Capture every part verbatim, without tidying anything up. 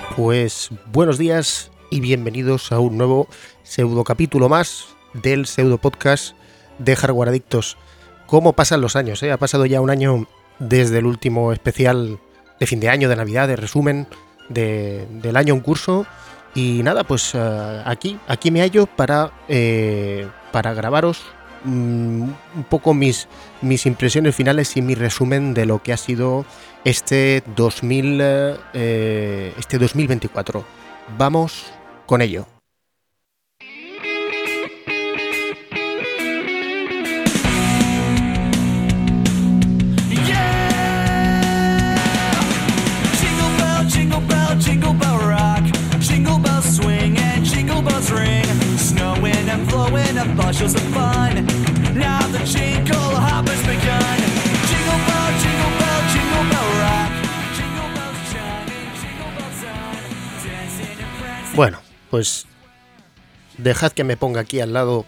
Pues buenos días y bienvenidos a un nuevo pseudo capítulo más del pseudo podcast de Hardware Adictos. ¿Cómo pasan los años? ¿eh? Ha pasado ya un año desde el último especial de fin de año, de Navidad, de resumen de, del año en curso. Y nada, pues uh, aquí, aquí me hallo para, eh, para grabaros um, un poco mis, mis impresiones finales y mi resumen de lo que ha sido este, dos mil, eh, este dos mil veinticuatro. Vamos con ello. Bushels of fun. Now the jingle hop has begun. Jingle bell, jingle bell, jingle bell rock. Jingle bells chiming, jingle bells on. Dancing and prancing. Bueno, pues dejad que me ponga aquí al lado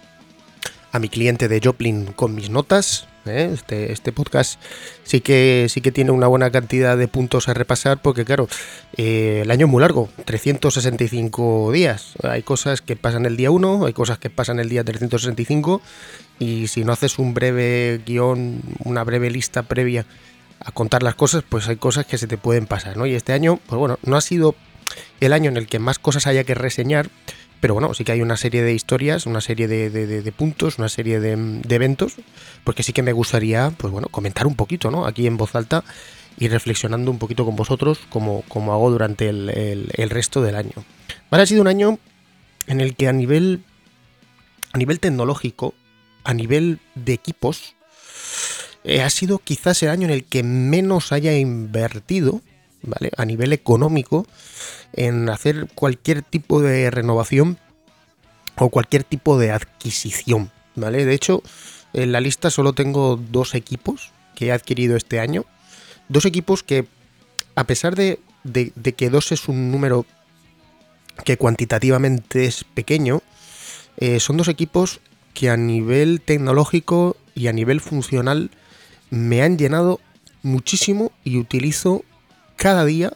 a mi cliente de Joplin con mis notas. ¿eh? Este, este podcast sí que, sí que tiene una buena cantidad de puntos a repasar porque, claro, eh, el año es muy largo, trescientos sesenta y cinco días. Hay cosas que pasan el día uno, hay cosas que pasan el día trescientos sesenta y cinco y si no haces un breve guión, una breve lista previa a contar las cosas, pues hay cosas que se te pueden pasar, ¿no? Y este año, pues bueno, no ha sido el año en el que más cosas haya que reseñar, pero bueno, sí que hay una serie de historias, una serie de, de, de, de puntos, una serie de, de eventos, porque sí que me gustaría, pues bueno, comentar un poquito, ¿no? Aquí en voz alta y reflexionando un poquito con vosotros, como, como hago durante el, el, el resto del año. Vale, ha sido un año en el que a nivel, a nivel tecnológico, a nivel de equipos, eh, ha sido quizás el año en el que menos haya invertido, ¿vale? A nivel económico, en hacer cualquier tipo de renovación o cualquier tipo de adquisición, ¿vale? De hecho, en la lista solo tengo dos equipos que he adquirido este año. Dos equipos que, a pesar de, de, de que dos es un número que cuantitativamente es pequeño, eh, son dos equipos que a nivel tecnológico y a nivel funcional me han llenado muchísimo y utilizo cada día.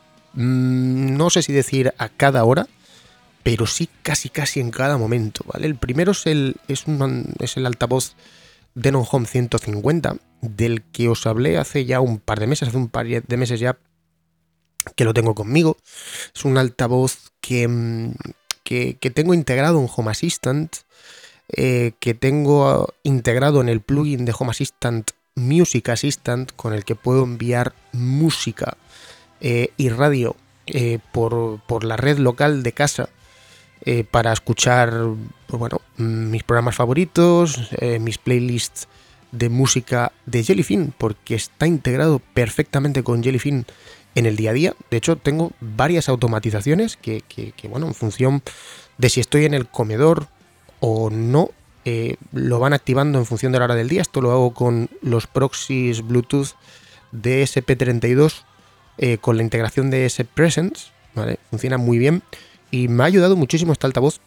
No sé si decir a cada hora, pero sí casi casi en cada momento, ¿vale? El primero es el, es un, es el altavoz Denon Home ciento cincuenta, del que os hablé hace ya un par de meses, hace un par de meses ya que lo tengo conmigo. Es un altavoz que, que, que tengo integrado en Home Assistant, eh, que tengo integrado en el plugin de Home Assistant Music Assistant, con el que puedo enviar música Eh, y radio eh, por, por la red local de casa eh, para escuchar, pues bueno, mis programas favoritos, eh, mis playlists de música de Jellyfin, porque está integrado perfectamente con Jellyfin en el día a día. De hecho, tengo varias automatizaciones que, que, que bueno, en función de si estoy en el comedor o no, eh, lo van activando en función de la hora del día. Esto lo hago con los proxies Bluetooth de E S P treinta y dos. Eh, con la integración de ese Presence, ¿vale? Funciona muy bien y me ha ayudado muchísimo este altavoz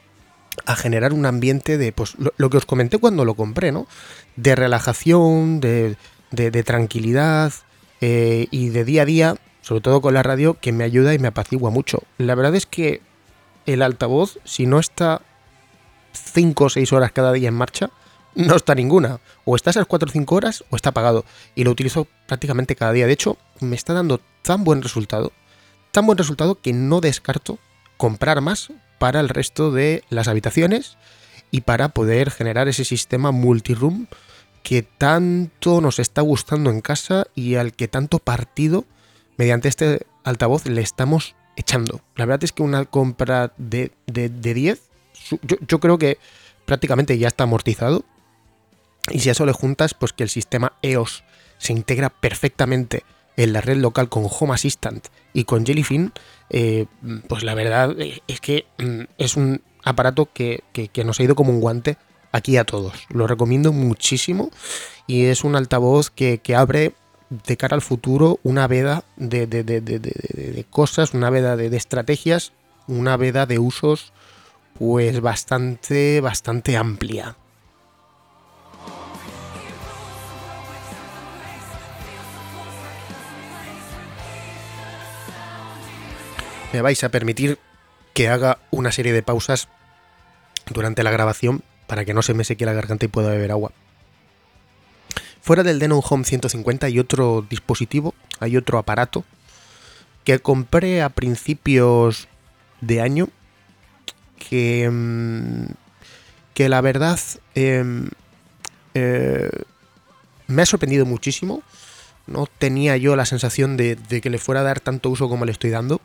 a generar un ambiente de, pues, lo, lo que os comenté cuando lo compré, ¿no? De relajación, de, de, de tranquilidad eh, y de día a día, sobre todo con la radio, que me ayuda y me apacigua mucho. La verdad es que el altavoz, si no está cinco o seis horas cada día en marcha, no está ninguna. O está esas cuatro o cinco horas o está apagado. Y lo utilizo prácticamente cada día. De hecho, me está dando tan buen resultado, tan buen resultado que no descarto comprar más para el resto de las habitaciones y para poder generar ese sistema multiroom que tanto nos está gustando en casa y al que tanto partido mediante este altavoz le estamos echando. La verdad es que una compra de, de, de diez, yo, yo creo que prácticamente ya está amortizado. Y si a eso le juntas, pues que el sistema E O S se integra perfectamente en la red local con Home Assistant y con Jellyfin, eh, pues la verdad es que es un aparato que, que, que nos ha ido como un guante aquí a todos. Lo recomiendo muchísimo y es un altavoz que, que abre de cara al futuro una veda de, de, de, de, de, de cosas, una veda de, de estrategias, una veda de usos pues bastante, bastante amplia. me vais a permitir que haga una serie de pausas durante la grabación para que no se me seque la garganta y pueda beber agua. Fuera del Denon Home ciento cincuenta hay otro dispositivo, hay otro aparato que compré a principios de año que, que la verdad eh, eh, me ha sorprendido muchísimo. No tenía yo la sensación de, de que le fuera a dar tanto uso como le estoy dando,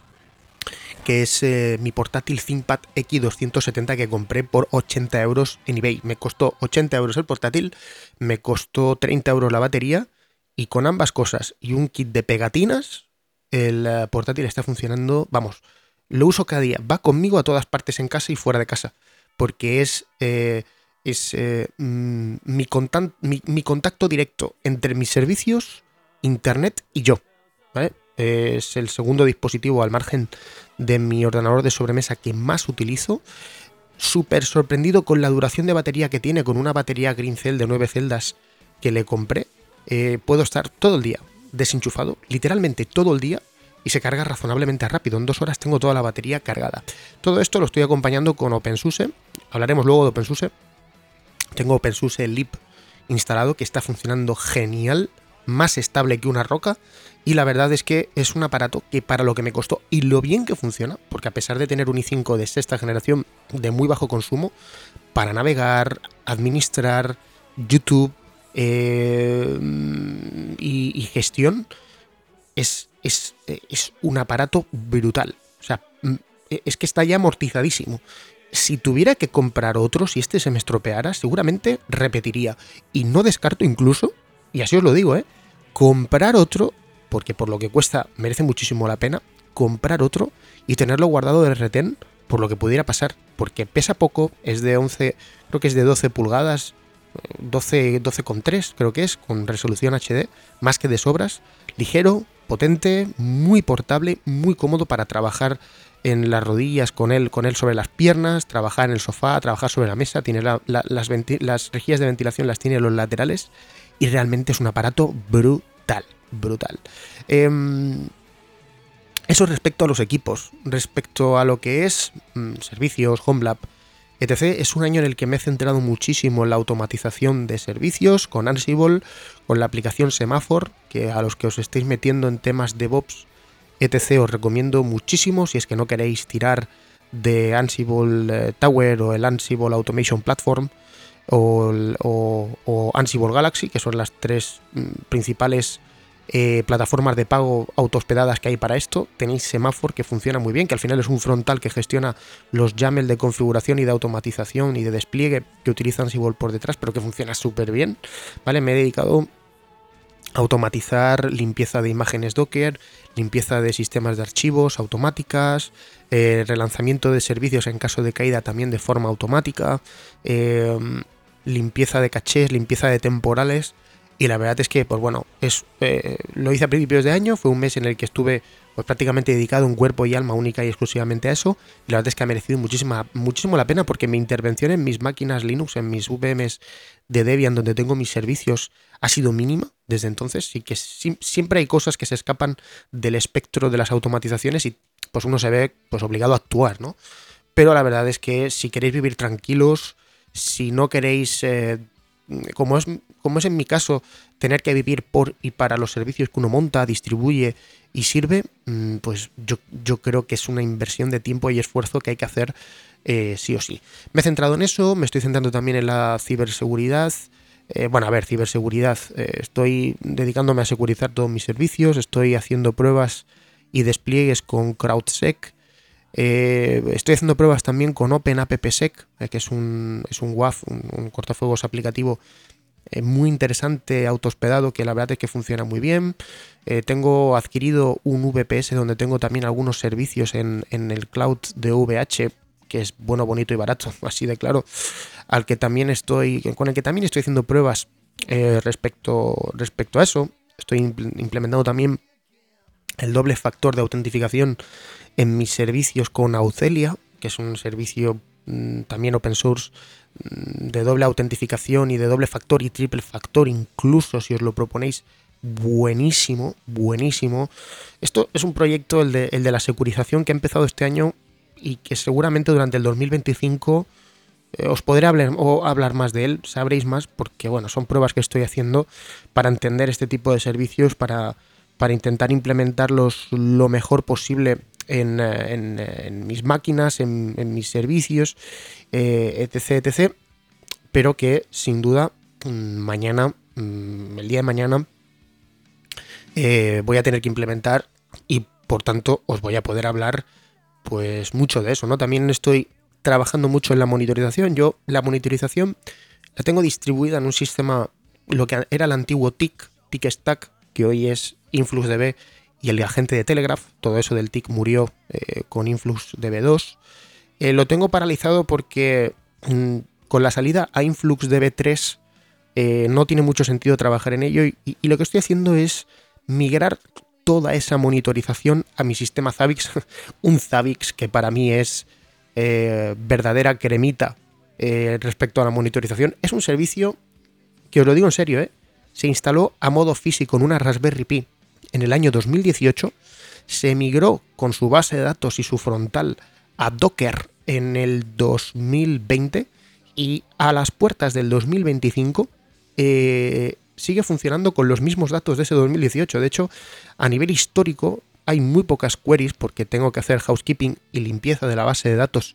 que es eh, mi portátil ThinkPad X doscientos setenta que compré por ochenta euros en eBay. Me costó ochenta euros el portátil, me costó treinta euros la batería, y con ambas cosas y un kit de pegatinas, el uh, portátil está funcionando, vamos, lo uso cada día, va conmigo a todas partes en casa y fuera de casa, porque es, eh, es eh, mm, mi, contan- mi, mi contacto directo entre mis servicios, internet y yo, ¿vale? Es el segundo dispositivo al margen de mi ordenador de sobremesa que más utilizo. Súper sorprendido con la duración de batería que tiene, con una batería Greencell de nueve celdas que le compré. Eh, puedo estar todo el día desenchufado, literalmente todo el día, y se carga razonablemente rápido. En dos horas tengo toda la batería cargada. Todo esto lo estoy acompañando con OpenSUSE. Hablaremos luego de OpenSUSE. Tengo OpenSUSE Leap instalado, que está funcionando genial, más estable que una roca, y la verdad es que es un aparato que, para lo que me costó y lo bien que funciona, porque a pesar de tener un i cinco de sexta generación de muy bajo consumo, para navegar, administrar YouTube eh, y, y gestión, es, es, es un aparato brutal. O sea, es que está ya amortizadísimo. Si tuviera que comprar otro, si este se me estropeara, seguramente repetiría. Y no descarto incluso, y así os lo digo, ¿eh? comprar otro, porque por lo que cuesta merece muchísimo la pena, comprar otro y tenerlo guardado de retén por lo que pudiera pasar, porque pesa poco, es de once, creo que es de doce pulgadas, doce, doce coma tres creo que es, con resolución H D, más que de sobras, ligero, potente, muy portable, muy cómodo para trabajar en las rodillas con él, con él sobre las piernas, trabajar en el sofá, trabajar sobre la mesa, tiene la, la, las, venti- las rejillas de ventilación las tiene en los laterales, y realmente es un aparato brutal, brutal. Eh, eso respecto a los equipos. Respecto a lo que es mmm, servicios, HomeLab, etcétera, es un año en el que me he centrado muchísimo en la automatización de servicios con Ansible, con la aplicación Semaphore, que a los que os estéis metiendo en temas DevOps, etcétera, os recomiendo muchísimo si es que no queréis tirar de Ansible eh, Tower o el Ansible Automation Platform, O, o, o Ansible Galaxy, que son las tres mm, principales eh, plataformas de pago autohospedadas que hay para esto. Tenéis Semaphore, que funciona muy bien, que al final es un frontal que gestiona los Y A M L de configuración y de automatización y de despliegue que utiliza Ansible por detrás, pero que funciona súper bien, ¿vale? Me he dedicado a automatizar limpieza de imágenes Docker, limpieza de sistemas de archivos automáticas, eh, relanzamiento de servicios en caso de caída también de forma automática, eh, limpieza de cachés, limpieza de temporales, y la verdad es que, pues bueno, es, eh, lo hice a principios de año, fue un mes en el que estuve pues prácticamente dedicado en cuerpo y alma única y exclusivamente a eso, y la verdad es que ha merecido muchísima, muchísimo la pena, porque mi intervención en mis máquinas Linux, en mis V Ms de Debian, donde tengo mis servicios, ha sido mínima desde entonces, y que si, siempre hay cosas que se escapan del espectro de las automatizaciones y pues uno se ve pues obligado a actuar, ¿no? Pero la verdad es que si queréis vivir tranquilos, si no queréis, eh, como es, como es en mi caso, tener que vivir por y para los servicios que uno monta, distribuye y sirve, pues yo, yo creo que es una inversión de tiempo y esfuerzo que hay que hacer eh, sí o sí. Me he centrado en eso, me estoy centrando también en la ciberseguridad. Eh, bueno, a ver, ciberseguridad. Eh, estoy dedicándome a securizar todos mis servicios, estoy haciendo pruebas y despliegues con CrowdSec. Eh, estoy haciendo pruebas también con OpenAppSec, eh, que es un, es un W A F, un, un cortafuegos aplicativo eh, muy interesante, autohospedado, que la verdad es que funciona muy bien. Eh, tengo adquirido un V P S donde tengo también algunos servicios en, en el cloud de V H, que es bueno, bonito y barato, así de claro, al que también estoy, con el que también estoy haciendo pruebas eh, respecto, respecto a eso. Estoy implementando también el doble factor de autentificación en mis servicios con Authelia, que es un servicio mmm, también open source mmm, de doble autentificación y de doble factor y triple factor, incluso si os lo proponéis buenísimo, buenísimo. Esto es un proyecto, el de, el de la securización, que ha empezado este año y que seguramente durante el dos mil veinticinco eh, os podré hablar, o hablar más de él, sabréis más, porque bueno, son pruebas que estoy haciendo para entender este tipo de servicios, para, para intentar implementarlos lo mejor posible en, en, en mis máquinas, en, en mis servicios, eh, etc, etc. Pero que sin duda mañana, el día de mañana, eh, voy a tener que implementar y por tanto os voy a poder hablar pues mucho de eso, ¿no? También estoy trabajando mucho en la monitorización. Yo la monitorización la tengo distribuida en un sistema, lo que era el antiguo T I C, T I C Stack, que hoy es InfluxDB y el agente de Telegraph. Todo eso del T I C murió eh, con InfluxDB dos. Eh, lo tengo paralizado porque mmm, con la salida a InfluxDB tres eh, no tiene mucho sentido trabajar en ello y, y, y lo que estoy haciendo es migrar toda esa monitorización a mi sistema Zabbix, un Zabbix que para mí es eh, verdadera cremita eh, respecto a la monitorización. Es un servicio que, os lo digo en serio, eh, se instaló a modo físico en una Raspberry Pi en el año dos mil dieciocho, se migró con su base de datos y su frontal a Docker en el dos mil veinte y a las puertas del dos mil veinticinco eh, sigue funcionando con los mismos datos de ese dos mil dieciocho. De hecho, a nivel histórico hay muy pocas queries porque tengo que hacer housekeeping y limpieza de la base de datos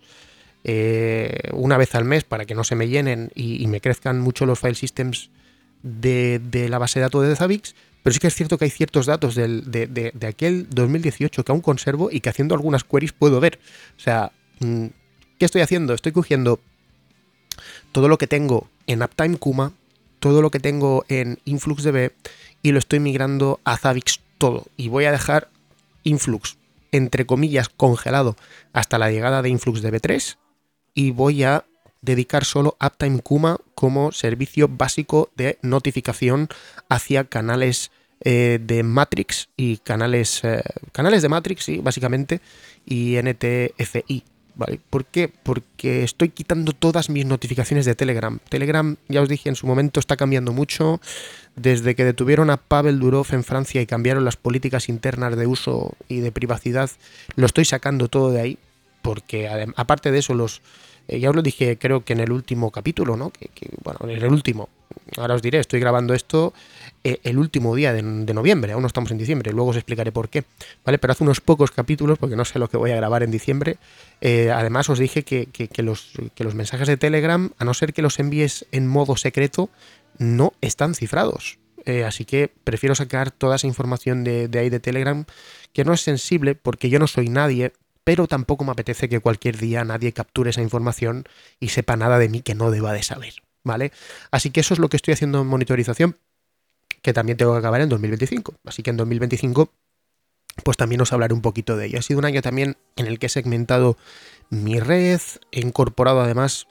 eh, una vez al mes para que no se me llenen y, y me crezcan mucho los file systems de, de la base de datos de Zabbix. Pero sí que es cierto que hay ciertos datos del, de, de, de aquel dos mil dieciocho que aún conservo y que haciendo algunas queries puedo ver. O sea, ¿qué estoy haciendo? Estoy cogiendo todo lo que tengo en Uptime Kuma, todo lo que tengo en InfluxDB y lo estoy migrando a Zabbix todo. Y voy a dejar Influx, entre comillas, congelado hasta la llegada de InfluxDB tres y voy a dedicar solo Uptime Kuma como servicio básico de notificación hacia canales eh, de Matrix y canales, eh, canales de Matrix, sí, básicamente, y N T F I. ¿Vale? ¿Por qué? Porque estoy quitando todas mis notificaciones de Telegram. Telegram, ya os dije en su momento, está cambiando mucho. Desde que detuvieron a Pavel Durov en Francia y cambiaron las políticas internas de uso y de privacidad, lo estoy sacando todo de ahí. Porque aparte de eso, los eh, ya os lo dije creo que en el último capítulo, ¿no? Que, que, bueno, en el último, ahora os diré, estoy grabando esto eh, el último día de, de noviembre, aún no estamos en diciembre, luego os explicaré por qué, ¿vale? Pero hace unos pocos capítulos, porque no sé lo que voy a grabar en diciembre, eh, además os dije que, que, que, los, que los mensajes de Telegram, a no ser que los envíes en modo secreto, no están cifrados. Eh, así que prefiero sacar toda esa información de, de ahí de Telegram, que no es sensible porque yo no soy nadie, pero tampoco me apetece que cualquier día nadie capture esa información y sepa nada de mí que no deba de saber, ¿vale? Así que eso es lo que estoy haciendo en monitorización, que también tengo que acabar en dos mil veinticinco. Así que en dos mil veinticinco pues también os hablaré un poquito de ello. Ha sido un año también en el que he segmentado mi red, he incorporado además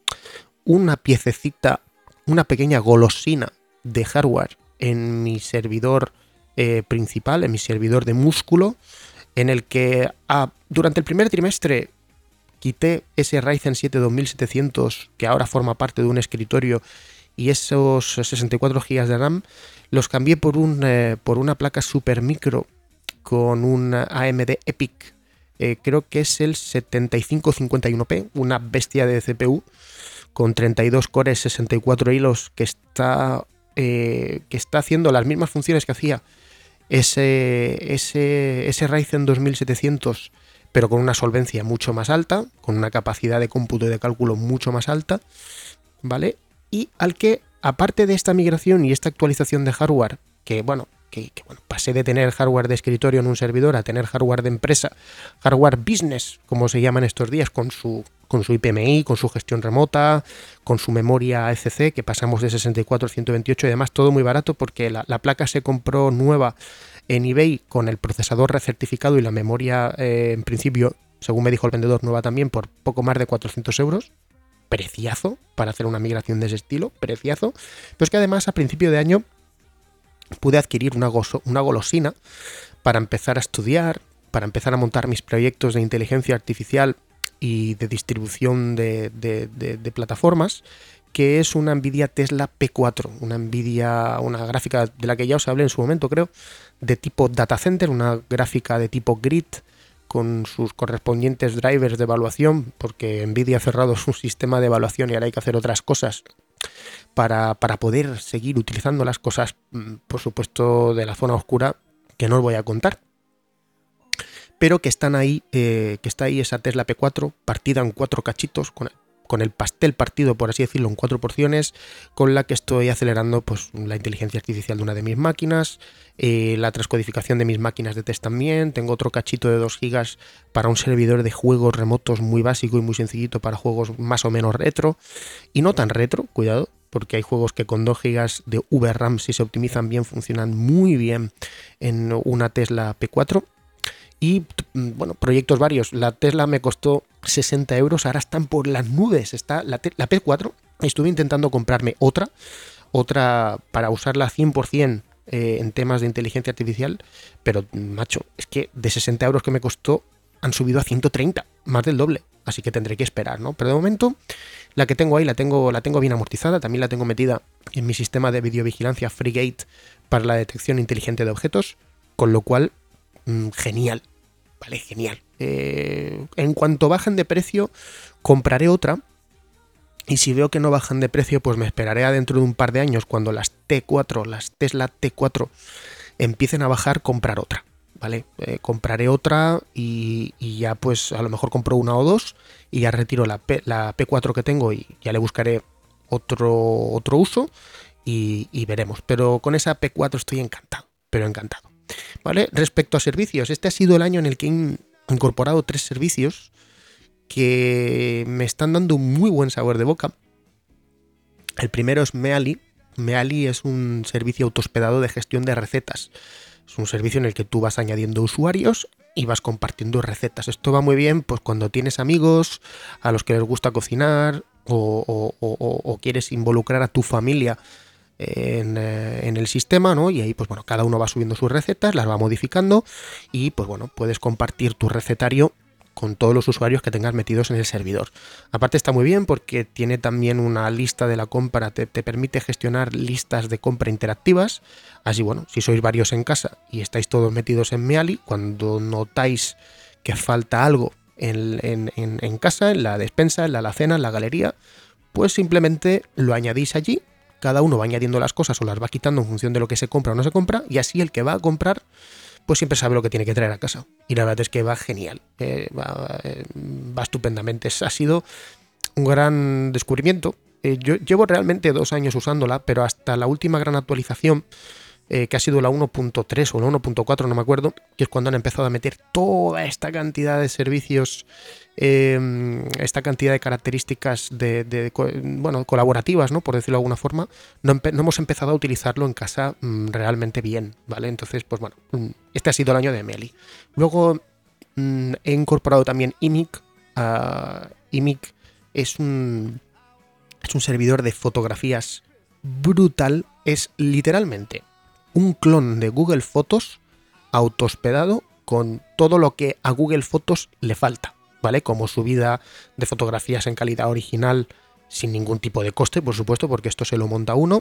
una piececita, una pequeña golosina de hardware en mi servidor eh, principal, en mi servidor de músculo, en el que ah, durante el primer trimestre quité ese Ryzen siete dos mil setecientos que ahora forma parte de un escritorio y esos sesenta y cuatro gigas de RAM los cambié por, un, eh, por una placa super micro con un A M D EPIC, eh, creo que es el setenta y cinco cincuenta y uno P, una bestia de C P U con treinta y dos cores, sesenta y cuatro hilos, que está, eh, que está haciendo las mismas funciones que hacía ese, ese, ese Ryzen dos mil setecientos, pero con una solvencia mucho más alta, con una capacidad de cómputo y de cálculo mucho más alta, ¿vale? Y al que, aparte de esta migración y esta actualización de hardware, que bueno, que, que bueno, pasé de tener hardware de escritorio en un servidor a tener hardware de empresa, hardware business, como se llama en estos días, con su, con su I P M I, con su gestión remota, con su memoria E C C, que pasamos de sesenta y cuatro a ciento veintiocho, y además todo muy barato porque la, la placa se compró nueva en eBay con el procesador recertificado y la memoria, eh, en principio, según me dijo el vendedor, nueva también, por poco más de cuatrocientos euros. Preciazo para hacer una migración de ese estilo, preciazo. Pero es que además a principio de año pude adquirir una, gozo, una golosina para empezar a estudiar, para empezar a montar mis proyectos de inteligencia artificial y de distribución de, de, de, de plataformas, que es una Nvidia Tesla P cuatro, una Nvidia, una gráfica de la que ya os hablé en su momento, creo, de tipo data center, una gráfica de tipo grid con sus correspondientes drivers de evaluación, porque Nvidia ha cerrado su sistema de evaluación y ahora hay que hacer otras cosas para, para poder seguir utilizando las cosas, por supuesto, de la zona oscura, que no os voy a contar, pero que están ahí, eh, que está ahí esa Tesla P cuatro partida en cuatro cachitos, con, con el pastel partido, por así decirlo, en cuatro porciones, con la que estoy acelerando pues la inteligencia artificial de una de mis máquinas, eh, la transcodificación de mis máquinas de test también. Tengo otro cachito de dos gigas para un servidor de juegos remotos muy básico y muy sencillito para juegos más o menos retro, y no tan retro, cuidado, porque hay juegos que con dos gigas de V RAM, si se optimizan bien, funcionan muy bien en una Tesla P cuatro. Y bueno, proyectos varios. La Tesla me costó sesenta euros, ahora están por las nubes. Está la, la P cuatro, estuve intentando comprarme otra, otra para usarla cien por ciento eh, en temas de inteligencia artificial, pero macho, es que de sesenta euros que me costó han subido a ciento treinta, más del doble, así que tendré que esperar, ¿no? Pero de momento, la que tengo ahí la tengo, la tengo bien amortizada, también la tengo metida en mi sistema de videovigilancia FreeGate para la detección inteligente de objetos, con lo cual genial, vale, genial. Eh, en cuanto bajen de precio, compraré otra. Y si veo que no bajan de precio, pues me esperaré a dentro de un par de años, cuando las T cuatro, las Tesla T cuatro empiecen a bajar, comprar otra, ¿vale? Eh, compraré otra y, y ya pues a lo mejor compro una o dos y ya retiro la, P, la P cuatro que tengo y ya le buscaré otro, otro uso y, y veremos. Pero con esa P cuatro estoy encantado, pero encantado. ¿Vale? Respecto a servicios, este ha sido el año en el que he incorporado tres servicios que me están dando un muy buen sabor de boca. El primero es Meali. Meali es un servicio autohospedado de gestión de recetas. Es un servicio en el que tú vas añadiendo usuarios y vas compartiendo recetas. Esto va muy bien pues cuando tienes amigos a los que les gusta cocinar o, o, o, o quieres involucrar a tu familia En, en el sistema, ¿no? Y ahí, pues bueno, cada uno va subiendo sus recetas, las va modificando y, pues bueno, puedes compartir tu recetario con todos los usuarios que tengas metidos en el servidor. Aparte está muy bien porque tiene también una lista de la compra, te, te permite gestionar listas de compra interactivas. Así, bueno, si sois varios en casa y estáis todos metidos en Meali, cuando notáis que falta algo en, en, en, en casa, en la despensa, en la alacena, en la galería, pues simplemente lo añadís allí. Cada uno va añadiendo las cosas o las va quitando en función de lo que se compra o no se compra, y así el que va a comprar pues siempre sabe lo que tiene que traer a casa. Y la verdad es que va genial, eh, va, eh, va estupendamente. Ha sido un gran descubrimiento. Eh, yo llevo realmente dos años usándola, pero hasta la última gran actualización, eh, que ha sido la uno punto tres o la uno punto cuatro, no me acuerdo, que es cuando han empezado a meter toda esta cantidad de servicios, eh, esta cantidad de características de, de, bueno, colaborativas, ¿no? Por decirlo de alguna forma, no, no hemos empezado a utilizarlo en casa mmm, realmente bien, ¿vale? Entonces, pues bueno, este ha sido el año de Meali. Luego mmm, he incorporado también I M I C. Uh, I M I C es un, es un servidor de fotografías brutal, es literalmente un clon de Google Fotos autohospedado con todo lo que a Google Fotos le falta, ¿vale? Como subida de fotografías en calidad original sin ningún tipo de coste, por supuesto, porque esto se lo monta uno,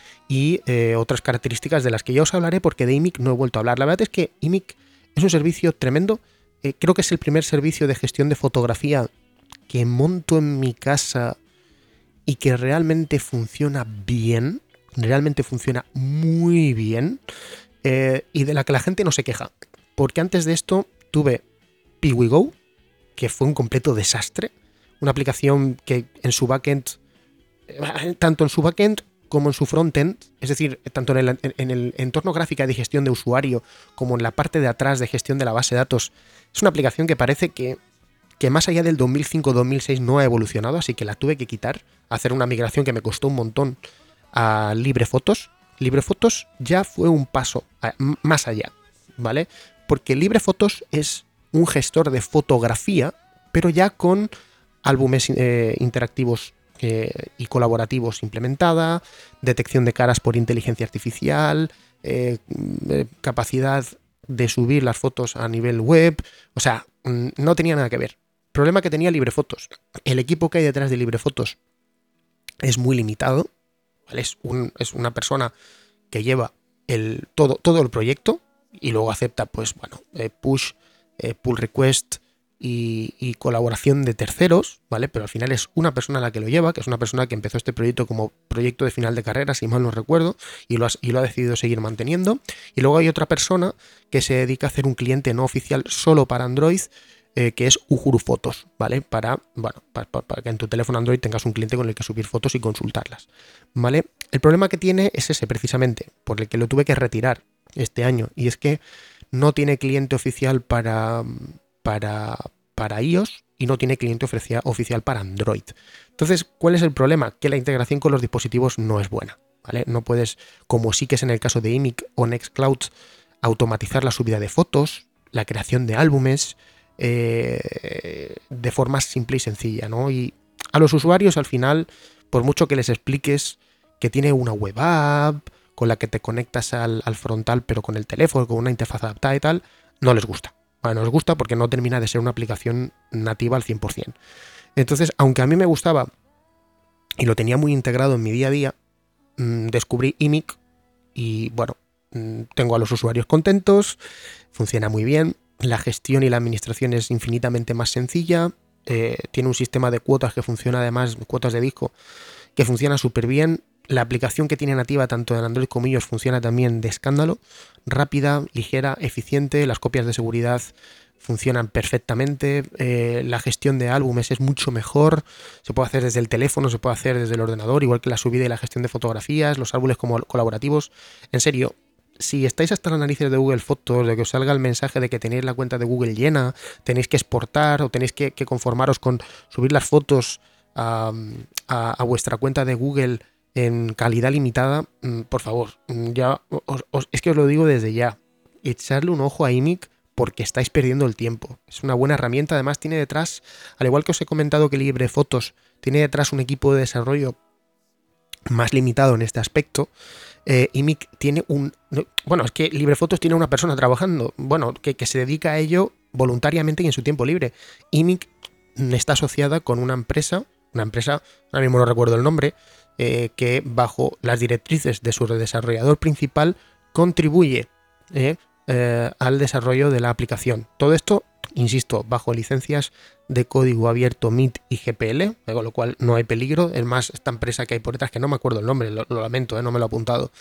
y eh, otras características de las que ya os hablaré, porque de I M I C no he vuelto a hablar. La verdad es que I M I C es un servicio tremendo. Eh, creo que es el primer servicio de gestión de fotografía que monto en mi casa y que realmente funciona bien. Realmente funciona muy bien, eh, y de la que la gente no se queja, porque antes de esto tuve PiwiGo, que fue un completo desastre, una aplicación que en su backend, tanto en su backend como en su frontend, es decir, tanto en el, en el entorno gráfico de gestión de usuario como en la parte de atrás de gestión de la base de datos, es una aplicación que parece que, que más allá del dos mil cinco dos mil seis no ha evolucionado, así que la tuve que quitar, hacer una migración que me costó un montón a LibreFotos. LibreFotos ya fue un paso a, más allá, ¿vale? Porque LibreFotos es un gestor de fotografía, pero ya con álbumes eh, interactivos eh, y colaborativos implementada, detección de caras por inteligencia artificial, eh, eh, capacidad de subir las fotos a nivel web, o sea, no tenía nada que ver. Problema que tenía LibreFotos. El equipo que hay detrás de LibreFotos es muy limitado, ¿vale? Es, un, es una persona que lleva el, todo, todo el proyecto y luego acepta, pues bueno, eh, push, eh, pull request y, y colaboración de terceros, ¿vale? Pero al final es una persona la que lo lleva, que es una persona que empezó este proyecto como proyecto de final de carrera, si mal no recuerdo, y lo, has, y lo ha decidido seguir manteniendo. Y luego hay otra persona que se dedica a hacer un cliente no oficial solo para Android, Eh, que es Uhuru Fotos, ¿vale? Para, bueno, para, para, para que en tu teléfono Android tengas un cliente con el que subir fotos y consultarlas, ¿vale? El problema que tiene es ese precisamente, por el que lo tuve que retirar este año, y es que no tiene cliente oficial para, para, para iOS y no tiene cliente oficial para Android. Entonces, ¿cuál es el problema? Que la integración con los dispositivos no es buena, ¿vale? No puedes, como sí que es en el caso de I M I C o Nextcloud, automatizar la subida de fotos, la creación de álbumes, Eh, de forma simple y sencilla, ¿no? Y a los usuarios al final, por mucho que les expliques que tiene una web app con la que te conectas al, al frontal pero con el teléfono, con una interfaz adaptada y tal, no les gusta. Bueno, no les gusta porque no termina de ser una aplicación nativa al cien por ciento. Entonces, aunque a mí me gustaba y lo tenía muy integrado en mi día a día, mmm, descubrí I M I C y bueno, mmm, tengo a los usuarios contentos, funciona muy bien. La gestión y la administración es infinitamente más sencilla, eh, tiene un sistema de cuotas que funciona, además, cuotas de disco, que funciona súper bien. La aplicación que tiene nativa tanto en Android como iOS funciona también de escándalo, rápida, ligera, eficiente, las copias de seguridad funcionan perfectamente, eh, la gestión de álbumes es mucho mejor, se puede hacer desde el teléfono, se puede hacer desde el ordenador, igual que la subida y la gestión de fotografías, los álbumes como colaborativos. En serio, si estáis hasta las narices de Google Fotos, de que os salga el mensaje de que tenéis la cuenta de Google llena, tenéis que exportar o tenéis que, que conformaros con subir las fotos a, a, a vuestra cuenta de Google en calidad limitada, por favor, ya os, os, es que os lo digo desde ya, echarle un ojo a I M I C porque estáis perdiendo el tiempo. Es una buena herramienta, además tiene detrás, al igual que os he comentado que LibreFotos tiene detrás un equipo de desarrollo más limitado en este aspecto. Eh, I M I C tiene un... Bueno, es que LibreFotos tiene una persona trabajando, bueno, que, que se dedica a ello voluntariamente y en su tiempo libre. I M I C está asociada con una empresa, una empresa, ahora mismo no recuerdo el nombre, eh, que bajo las directrices de su desarrollador principal contribuye eh, eh, al desarrollo de la aplicación. Todo esto, insisto, bajo licencias de código abierto M I T y G P L, con lo cual no hay peligro. Es más, esta empresa que hay por detrás, que no me acuerdo el nombre, lo, lo lamento, eh, no me lo he apuntado,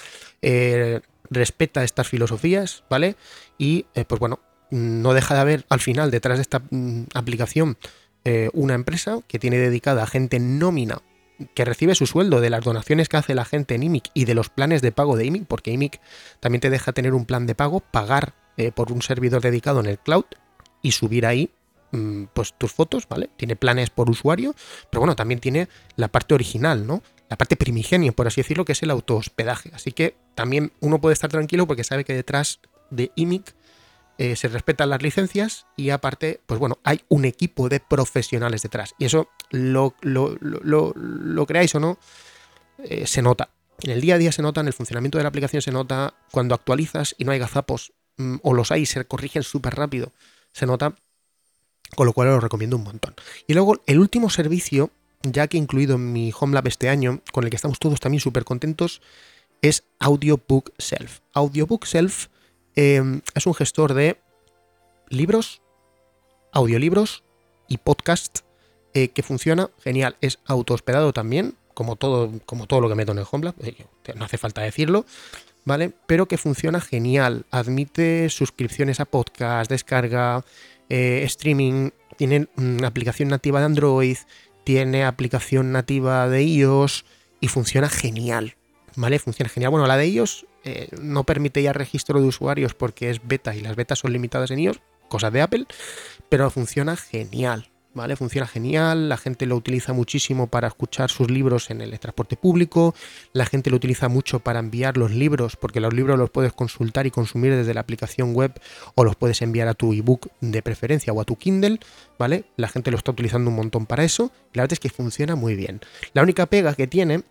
eh, respeta estas filosofías, ¿vale? Y, eh, pues bueno, no deja de haber al final detrás de esta mm, aplicación eh, una empresa que tiene dedicada a gente nómina que recibe su sueldo de las donaciones que hace la gente en I M I C y de los planes de pago de I M I C, porque I M I C también te deja tener un plan de pago, pagar eh, por un servidor dedicado en el cloud y subir ahí pues tus fotos, ¿vale? Tiene planes por usuario, pero bueno, también tiene la parte original, ¿no? La parte primigenia, por así decirlo, que es el autohospedaje. Así que también uno puede estar tranquilo porque sabe que detrás de I M I C eh, se respetan las licencias y aparte, pues bueno, hay un equipo de profesionales detrás. Y eso, lo, lo, lo, lo, lo creáis o no, eh, se nota. En el día a día se nota, en el funcionamiento de la aplicación se nota, cuando actualizas y no hay gazapos, mmm, o los hay y se corrigen súper rápido, se nota. Con lo cual os lo recomiendo un montón. Y luego el último servicio, ya que he incluido en mi HomeLab este año, con el que estamos todos también súper contentos, es Audiobook Self. Audiobook Self eh, es un gestor de libros, audiolibros y podcast eh, que funciona genial. Es autohospedado también, como todo, como todo lo que meto en el HomeLab, eh, no hace falta decirlo, ¿vale? Pero que funciona genial. Admite suscripciones a podcast, descarga, Eh, streaming, tiene una aplicación nativa de Android, tiene aplicación nativa de iOS y funciona genial, ¿vale? Funciona genial. Bueno, la de iOS eh, no permite ya registro de usuarios porque es beta y las betas son limitadas en iOS, cosas de Apple, pero funciona genial, ¿vale? Funciona genial, la gente lo utiliza muchísimo para escuchar sus libros en el transporte público, la gente lo utiliza mucho para enviar los libros, porque los libros los puedes consultar y consumir desde la aplicación web o los puedes enviar a tu ebook de preferencia o a tu Kindle, ¿vale? La gente lo está utilizando un montón para eso y la verdad es que funciona muy bien. La única pega que tiene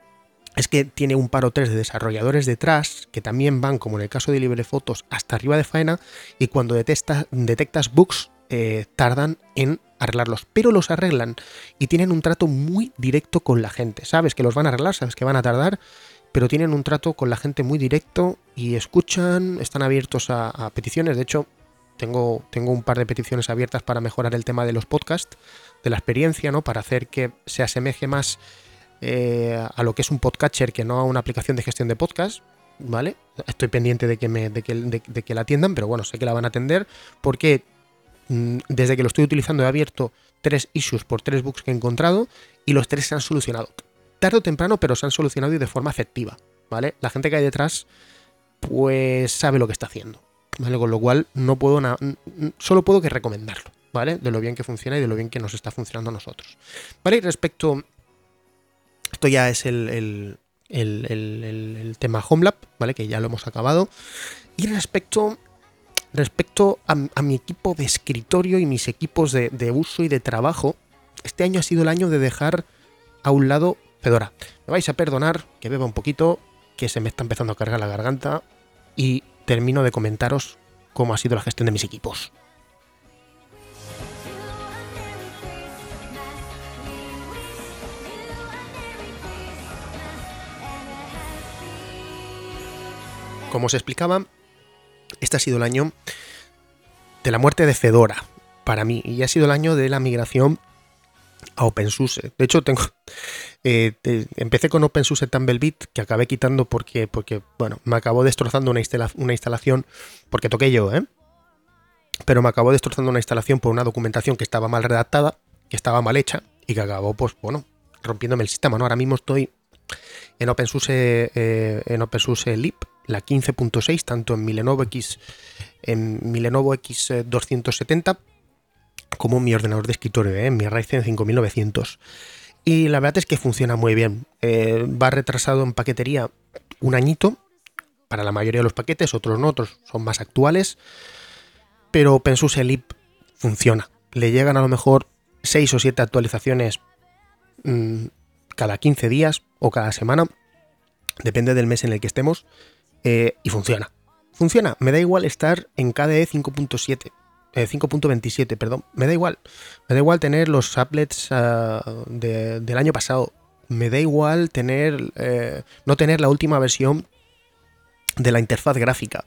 es que tiene un par o tres de desarrolladores detrás que también van, como en el caso de LibreFotos, hasta arriba de faena y cuando detecta, detectas bugs eh, tardan en arreglarlos, pero los arreglan y tienen un trato muy directo con la gente. Sabes que los van a arreglar, sabes que van a tardar, pero tienen un trato con la gente muy directo y escuchan, están abiertos a, a peticiones. De hecho, tengo, tengo un par de peticiones abiertas para mejorar el tema de los podcasts, de la experiencia, ¿no? Para hacer que se asemeje más eh, a lo que es un podcatcher que no a una aplicación de gestión de podcast, ¿vale? Estoy pendiente de que, me, de que, de, de que la atiendan, pero bueno, sé que la van a atender porque mmm, desde que lo estoy utilizando he abierto tres issues por tres bugs que he encontrado y los tres se han solucionado. Tarde o temprano, pero se han solucionado y de forma efectiva, ¿vale? La gente que hay detrás, pues sabe lo que está haciendo, ¿vale? Con lo cual no puedo na- solo puedo que recomendarlo, ¿vale? De lo bien que funciona y de lo bien que nos está funcionando a nosotros, ¿vale? Y respecto, esto ya es el, el, el, el, el, el tema HomeLab, ¿vale? Que ya lo hemos acabado. Y respecto, respecto a, a mi equipo de escritorio y mis equipos de, de uso y de trabajo, este año ha sido el año de dejar a un lado Fedora. Me vais a perdonar que beba un poquito, que se me está empezando a cargar la garganta y termino de comentaros cómo ha sido la gestión de mis equipos. Como os explicaba, este ha sido el año de la muerte de Fedora para mí y ha sido el año de la migración a OpenSUSE. De hecho, tengo eh, te, empecé con OpenSUSE Tumblebeat, que acabé quitando porque, porque bueno, me acabó destrozando una, instala, una instalación, porque toqué yo, ¿eh? Pero me acabó destrozando una instalación por una documentación que estaba mal redactada, que estaba mal hecha y que acabó, pues bueno, rompiéndome el sistema, ¿no? Ahora mismo estoy en OpenSUSE, eh, en OpenSUSE Leap, la quince punto seis, tanto en mi Lenovo X, en mi Lenovo X doscientos setenta, como en mi ordenador de escritorio, ¿eh? En mi Ryzen cinco mil novecientos. Y la verdad es que funciona muy bien. Eh, va retrasado en paquetería un añito para la mayoría de los paquetes, otros no, otros son más actuales. Pero OpenSUSE Leap funciona. Le llegan a lo mejor seis o siete actualizaciones mmm, cada quince días o cada semana. Depende del mes en el que estemos. Eh, y funciona. Funciona. Me da igual estar en K D E cinco punto siete. cinco punto veintisiete, perdón, me da igual, me da igual tener los applets uh, de, del año pasado, me da igual tener eh, no tener la última versión de la interfaz gráfica,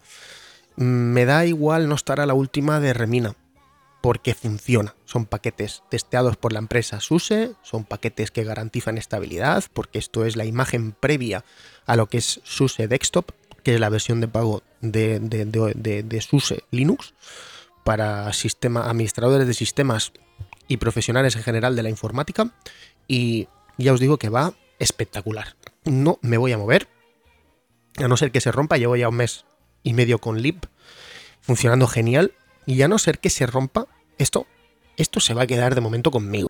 me da igual no estar a la última de Remina, porque funciona, son paquetes testeados por la empresa SUSE, son paquetes que garantizan estabilidad, porque esto es la imagen previa a lo que es SUSE Desktop, que es la versión de pago de, de, de, de, de SUSE Linux, para sistema, administradores de sistemas y profesionales en general de la informática, y ya os digo que va espectacular. No me voy a mover, a no ser que se rompa. Llevo ya un mes y medio con Leap funcionando genial, y a no ser que se rompa, esto, esto se va a quedar de momento conmigo.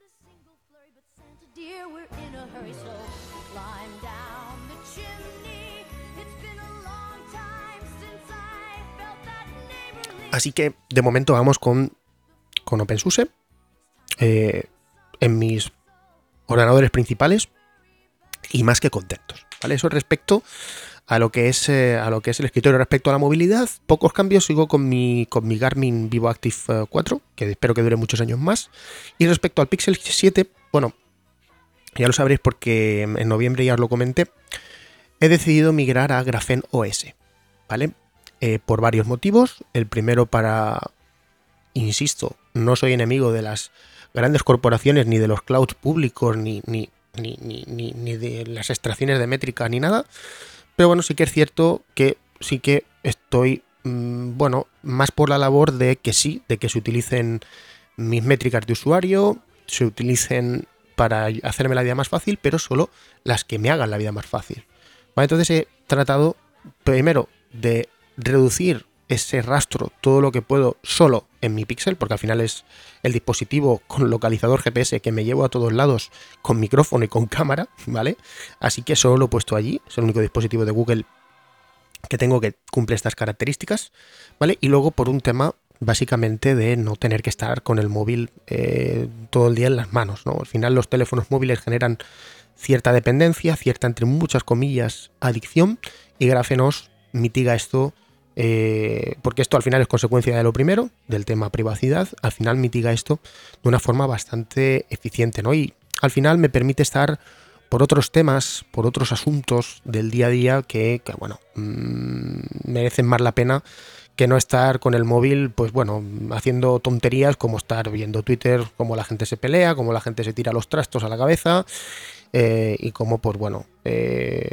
Así que de momento vamos con, con OpenSUSE eh, en mis ordenadores principales y más que contentos, ¿vale? Eso respecto a lo que es eh, a lo que es el escritorio. Respecto a la movilidad, pocos cambios. Sigo con mi con mi Garmin VivoActive cuatro, que espero que dure muchos años más. Y respecto al Pixel siete, bueno, ya lo sabréis porque en noviembre ya os lo comenté, he decidido migrar a Graphene O S, ¿vale? Eh, por varios motivos. El primero para, insisto, no soy enemigo de las grandes corporaciones, ni de los clouds públicos, ni, ni, ni, ni, ni, ni de las extracciones de métrica, ni nada. Pero bueno, sí que es cierto que sí que estoy, mmm, bueno, más por la labor de que sí, de que se utilicen mis métricas de usuario, se utilicen para hacerme la vida más fácil, pero solo las que me hagan la vida más fácil, ¿vale? Entonces he tratado primero de reducir ese rastro todo lo que puedo solo en mi Pixel, porque al final es el dispositivo con localizador G P S que me llevo a todos lados con micrófono y con cámara, ¿vale? Así que solo lo he puesto allí, es el único dispositivo de Google que tengo que cumple estas características, ¿vale? Y luego por un tema básicamente de no tener que estar con el móvil eh, todo el día en las manos, ¿no? Al final los teléfonos móviles generan cierta dependencia, cierta, entre muchas comillas, adicción, y Graphene O S mitiga esto Eh, porque esto al final es consecuencia de lo primero, del tema privacidad. Al final mitiga esto de una forma bastante eficiente, ¿no? Y al final me permite estar por otros temas, por otros asuntos del día a día que, que bueno, mmm, merecen más la pena que no estar con el móvil, pues bueno, haciendo tonterías como estar viendo Twitter, como la gente se pelea, como la gente se tira los trastos a la cabeza, eh, y como, pues bueno, eh,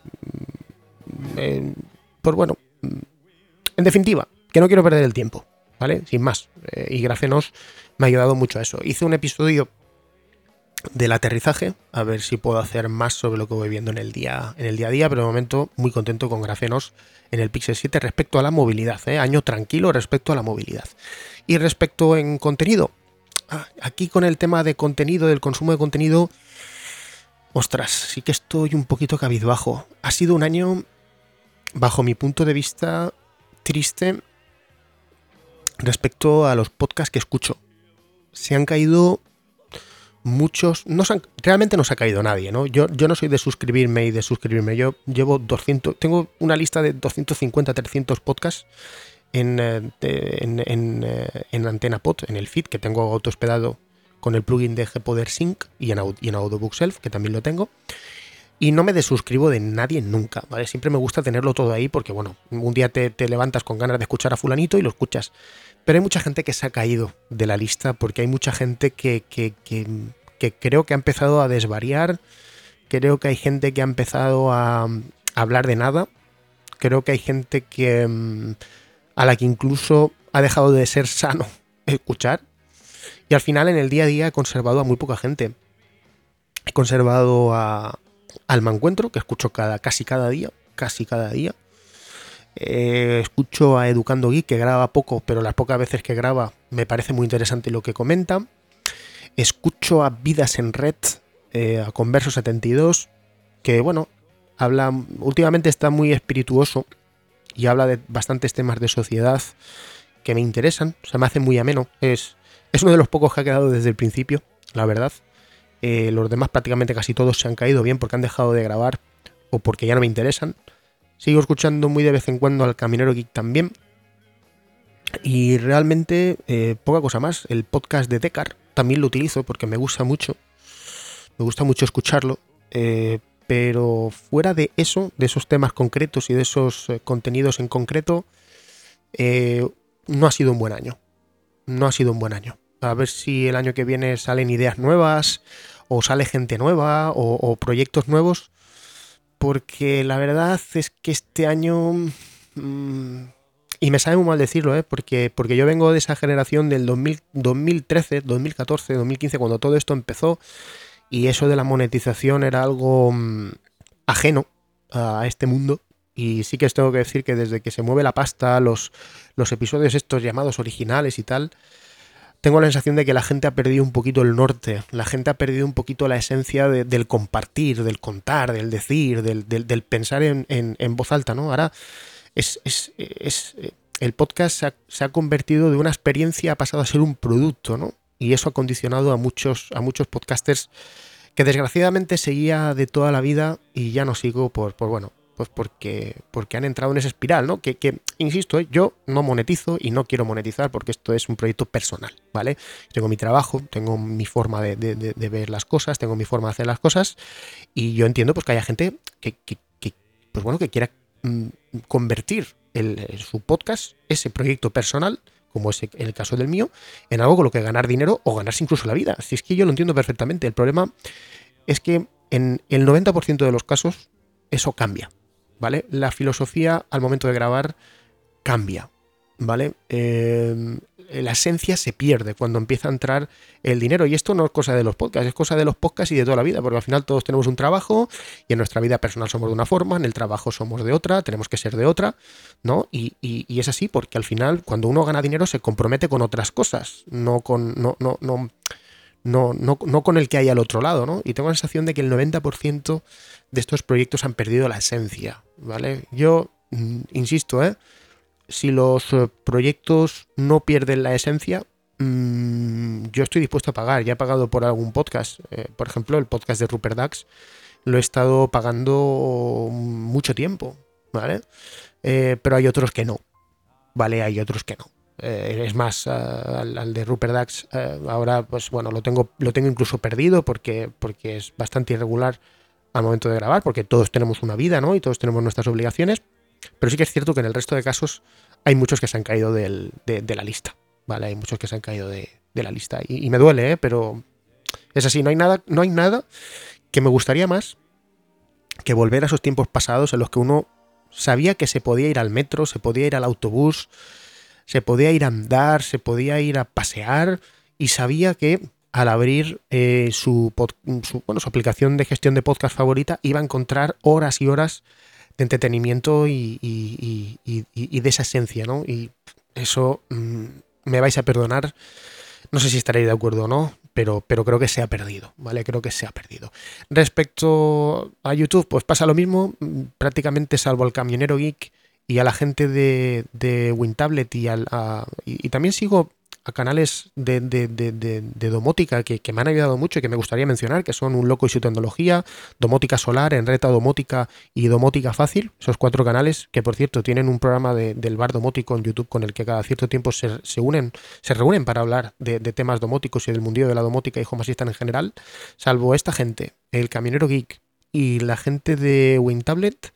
eh, pues bueno, en definitiva, que no quiero perder el tiempo, ¿vale? Sin más. Eh, y Grafenos me ha ayudado mucho a eso. Hice un episodio del aterrizaje, a ver si puedo hacer más sobre lo que voy viendo en el día, en el día a día, pero de momento muy contento con Grafenos en el Pixel siete respecto a la movilidad, ¿eh? Año tranquilo respecto a la movilidad. Y respecto en contenido, aquí con el tema de contenido, del consumo de contenido, ostras, sí que estoy un poquito cabizbajo. Ha sido un año, bajo mi punto de vista, triste respecto a los podcasts que escucho. Se han caído muchos, no se han, realmente no se ha caído nadie, ¿no? Yo, yo no soy de suscribirme y de suscribirme. Yo llevo doscientos, tengo una lista de doscientos cincuenta, trescientos podcasts en, en, en, en Antena Pod, en el feed que tengo autohospedado con el plugin de Gpoder Sync y en, y en Audiobook Self, que también lo tengo. Y no me desuscribo de nadie nunca, ¿vale? Siempre me gusta tenerlo todo ahí porque, bueno, un día te, te levantas con ganas de escuchar a fulanito y lo escuchas. Pero hay mucha gente que se ha caído de la lista porque hay mucha gente que, que, que, que creo que ha empezado a desvariar. Creo que hay gente que ha empezado a, a hablar de nada. Creo que hay gente que a la que incluso ha dejado de ser sano escuchar. Y al final en el día a día he conservado a muy poca gente. He conservado a... al Mancuentro, que escucho cada, casi cada día, casi cada día. Eh, escucho a Educando Geek, que graba poco, pero las pocas veces que graba me parece muy interesante lo que comenta. Escucho a Vidas en Red, eh, a Converso setenta y dos, que bueno, habla, últimamente está muy espirituoso y habla de bastantes temas de sociedad que me interesan, se me hace muy ameno. Es, es uno de los pocos que ha quedado desde el principio, la verdad. Eh, los demás prácticamente casi todos se han caído bien porque han dejado de grabar o porque ya no me interesan. Sigo escuchando muy de vez en cuando al Caminero Geek también. Y realmente eh, poca cosa más. El podcast de Decar también lo utilizo porque me gusta mucho. Me gusta mucho escucharlo. Eh, pero fuera de eso, de esos temas concretos y de esos eh, contenidos en concreto, eh, no ha sido un buen año. No ha sido un buen año. A ver si el año que viene salen ideas nuevas o sale gente nueva o, o proyectos nuevos, porque la verdad es que este año, mmm, y me sabe muy mal decirlo, ¿eh? porque, porque yo vengo de esa generación del dos mil, dos mil trece, dos mil catorce, dos mil quince, cuando todo esto empezó y eso de la monetización era algo mmm, ajeno a este mundo. Y sí que os tengo que decir que desde que se mueve la pasta, los, los episodios estos llamados originales y tal, tengo la sensación de que la gente ha perdido un poquito el norte, la gente ha perdido un poquito la esencia de, del compartir, del contar, del decir, del, del, del pensar en, en, en voz alta, ¿no? Ahora es, es, es el podcast se ha, se ha convertido de una experiencia, ha pasado a ser un producto, ¿no? Y eso ha condicionado a muchos, a muchos podcasters que desgraciadamente seguía de toda la vida y ya no sigo por, por bueno, pues porque, porque han entrado en esa espiral, ¿no? Que, que insisto, ¿eh? Yo no monetizo y no quiero monetizar porque esto es un proyecto personal, ¿vale? Tengo mi trabajo, tengo mi forma de, de, de, de ver las cosas, tengo mi forma de hacer las cosas y yo entiendo pues que haya gente que, que, que pues bueno, que quiera mmm, convertir el, su podcast, ese proyecto personal, como es en el caso del mío, en algo con lo que ganar dinero o ganarse incluso la vida. Si es que yo lo entiendo perfectamente. El problema es que en el noventa por ciento de los casos eso cambia, ¿vale? La filosofía al momento de grabar cambia, ¿vale? Eh, la esencia se pierde cuando empieza a entrar el dinero y esto no es cosa de los podcasts, es cosa de los podcasts y de toda la vida, porque al final todos tenemos un trabajo y en nuestra vida personal somos de una forma, en el trabajo somos de otra, tenemos que ser de otra, ¿no? Y, y, y es así porque al final cuando uno gana dinero se compromete con otras cosas, no con no no no No, no, no con el que hay al otro lado, ¿no? Y tengo la sensación de que el noventa por ciento de estos proyectos han perdido la esencia, ¿vale? Yo, mm, insisto, ¿eh? Si los eh, proyectos no pierden la esencia, mmm, yo estoy dispuesto a pagar. Ya he pagado por algún podcast. Eh, por ejemplo, el podcast de Rupert Dax lo he estado pagando mucho tiempo, ¿vale? Eh, pero hay otros que no. ¿vale? Hay otros que no. Eh, es más, uh, al, al de Rupert Dax, uh, ahora pues bueno, lo tengo, lo tengo incluso perdido porque, porque es bastante irregular al momento de grabar, porque todos tenemos una vida, ¿no? Y todos tenemos nuestras obligaciones, pero sí que es cierto que en el resto de casos hay muchos que se han caído del, de, de la lista, ¿vale? Hay muchos que se han caído de, de la lista y, y me duele, ¿eh? Pero es así, no hay nada, no hay nada que me gustaría más que volver a esos tiempos pasados en los que uno sabía que se podía ir al metro, se podía ir al autobús, se podía ir a andar, se podía ir a pasear y sabía que al abrir eh, su, pod, su, bueno, su aplicación de gestión de podcast favorita iba a encontrar horas y horas de entretenimiento y, y, y, y, y de esa esencia, ¿no? Y eso mmm, me vais a perdonar, no sé si estaréis de acuerdo o no, pero, pero creo que se ha perdido, ¿vale? Creo que se ha perdido. Respecto a YouTube, pues pasa lo mismo, prácticamente salvo al Camionero Geek y a la gente de, de WinTablet y, al, a, y, y también sigo a canales de, de, de, de, de domótica que, que me han ayudado mucho y que me gustaría mencionar, que son Un Loco y su Tecnología, Domótica Solar, Enreta Domótica y Domótica Fácil, esos cuatro canales que por cierto tienen un programa de, del bar domótico en YouTube con el que cada cierto tiempo se, se unen, se reúnen para hablar de, de temas domóticos y del mundillo de la domótica y Home Assistant en general. Salvo esta gente, el Camionero Geek y la gente de WinTablet,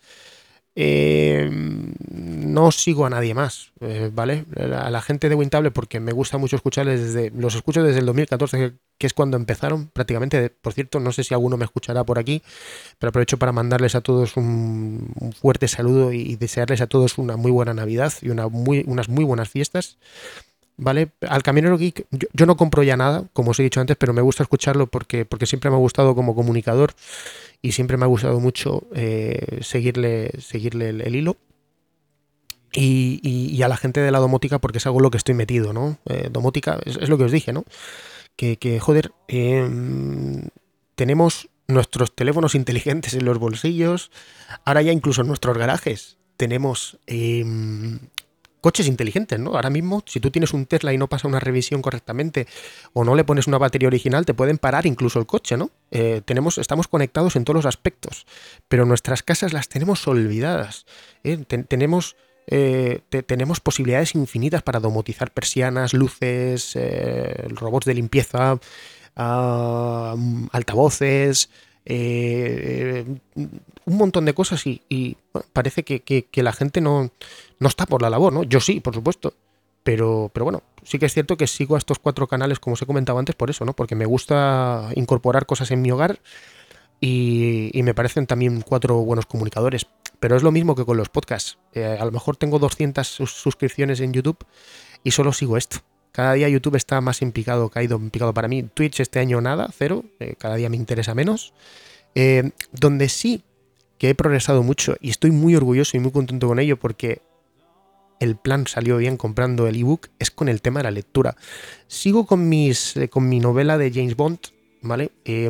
Eh, no sigo a nadie más, eh, ¿vale? A la gente de WinTablet porque me gusta mucho escucharles desde, los escucho desde el dos mil catorce, que, que es cuando empezaron prácticamente. Por cierto, no sé si alguno me escuchará por aquí, pero aprovecho para mandarles a todos un, un fuerte saludo y desearles a todos una muy buena Navidad y una muy, unas muy buenas fiestas. ¿Vale? Al Camionero Geek yo, yo no compro ya nada, como os he dicho antes, pero me gusta escucharlo porque, porque siempre me ha gustado como comunicador y siempre me ha gustado mucho eh, seguirle, seguirle el, el hilo. Y, y, y a la gente de la domótica porque es algo en lo que estoy metido, ¿no? Eh, domótica es, es lo que os dije, ¿no? Que, que joder, eh, tenemos nuestros teléfonos inteligentes en los bolsillos, ahora ya incluso en nuestros garajes tenemos... Eh, coches inteligentes, ¿no? Ahora mismo, si tú tienes un Tesla y no pasa una revisión correctamente o no le pones una batería original, te pueden parar incluso el coche, ¿no? Eh, tenemos, estamos conectados en todos los aspectos, pero nuestras casas las tenemos olvidadas. ¿eh? Ten, tenemos, eh, te, tenemos posibilidades infinitas para domotizar persianas, luces, eh, robots de limpieza, uh, altavoces... Eh, un montón de cosas y, y bueno, parece que, que, que la gente no, no está por la labor, ¿no? Yo sí, por supuesto, pero, pero bueno, sí que es cierto que sigo a estos cuatro canales, como os he comentado antes, por eso, ¿no? Porque me gusta incorporar cosas en mi hogar y, y me parecen también cuatro buenos comunicadores. Pero es lo mismo que con los podcasts. Eh, a lo mejor tengo doscientas sus suscripciones en YouTube y solo sigo esto. Cada día YouTube está más en picado, caído en picado para mí. Twitch este año nada, cero. Eh, cada día me interesa menos. Eh, donde sí que he progresado mucho y estoy muy orgulloso y muy contento con ello porque el plan salió bien comprando el ebook es con el tema de la lectura. Sigo con, mis, eh, con mi novela de James Bond, ¿vale? Eh,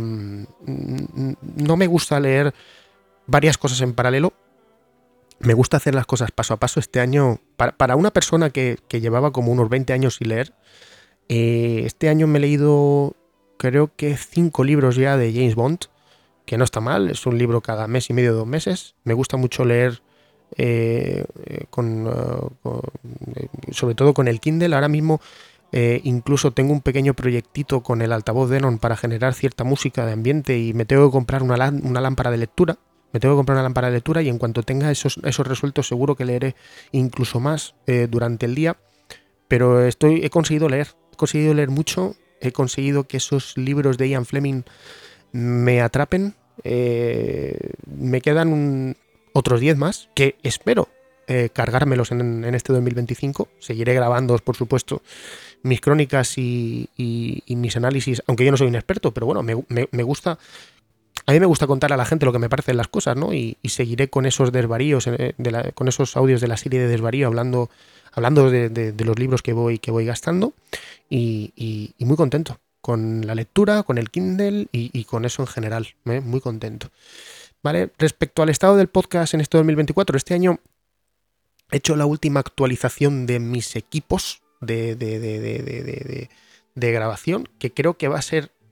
no me gusta leer varias cosas en paralelo. Me gusta hacer las cosas paso a paso. Este año, para, para una persona que, que llevaba como unos veinte años sin leer, eh, este año me he leído creo que cinco libros ya de James Bond, que no está mal, es un libro cada mes y medio, dos meses. Me gusta mucho leer eh, con, uh, con, eh, sobre todo con el Kindle. Ahora mismo eh, incluso tengo un pequeño proyectito con el altavoz Denon para generar cierta música de ambiente y me tengo que comprar una, una lámpara de lectura. Me tengo que comprar una lámpara de lectura y en cuanto tenga esos, esos resueltos seguro que leeré incluso más eh, durante el día. Pero estoy, he conseguido leer, he conseguido leer mucho, he conseguido que esos libros de Ian Fleming me atrapen. Eh, me quedan un, otros diez más que espero eh, cargármelos en, en este dos mil veinticinco. Seguiré grabando, por supuesto, mis crónicas y, y, y mis análisis, aunque yo no soy un experto, pero bueno, me, me, me gusta... A mí me gusta contar a la gente lo que me parecen las cosas, ¿no? Y, y seguiré con esos desvaríos, eh, de la, con esos audios de la serie de Desvarío, hablando, hablando de, de, de los libros que voy, que voy gastando. Y, y, y muy contento con la lectura, con el Kindle y, y con eso en general. ¿eh? Muy contento. ¿Vale? Respecto al estado del podcast en este dos mil veinticuatro, este año he hecho la última actualización de mis equipos de, de, de, de, de, de, de grabación, que creo que va a ser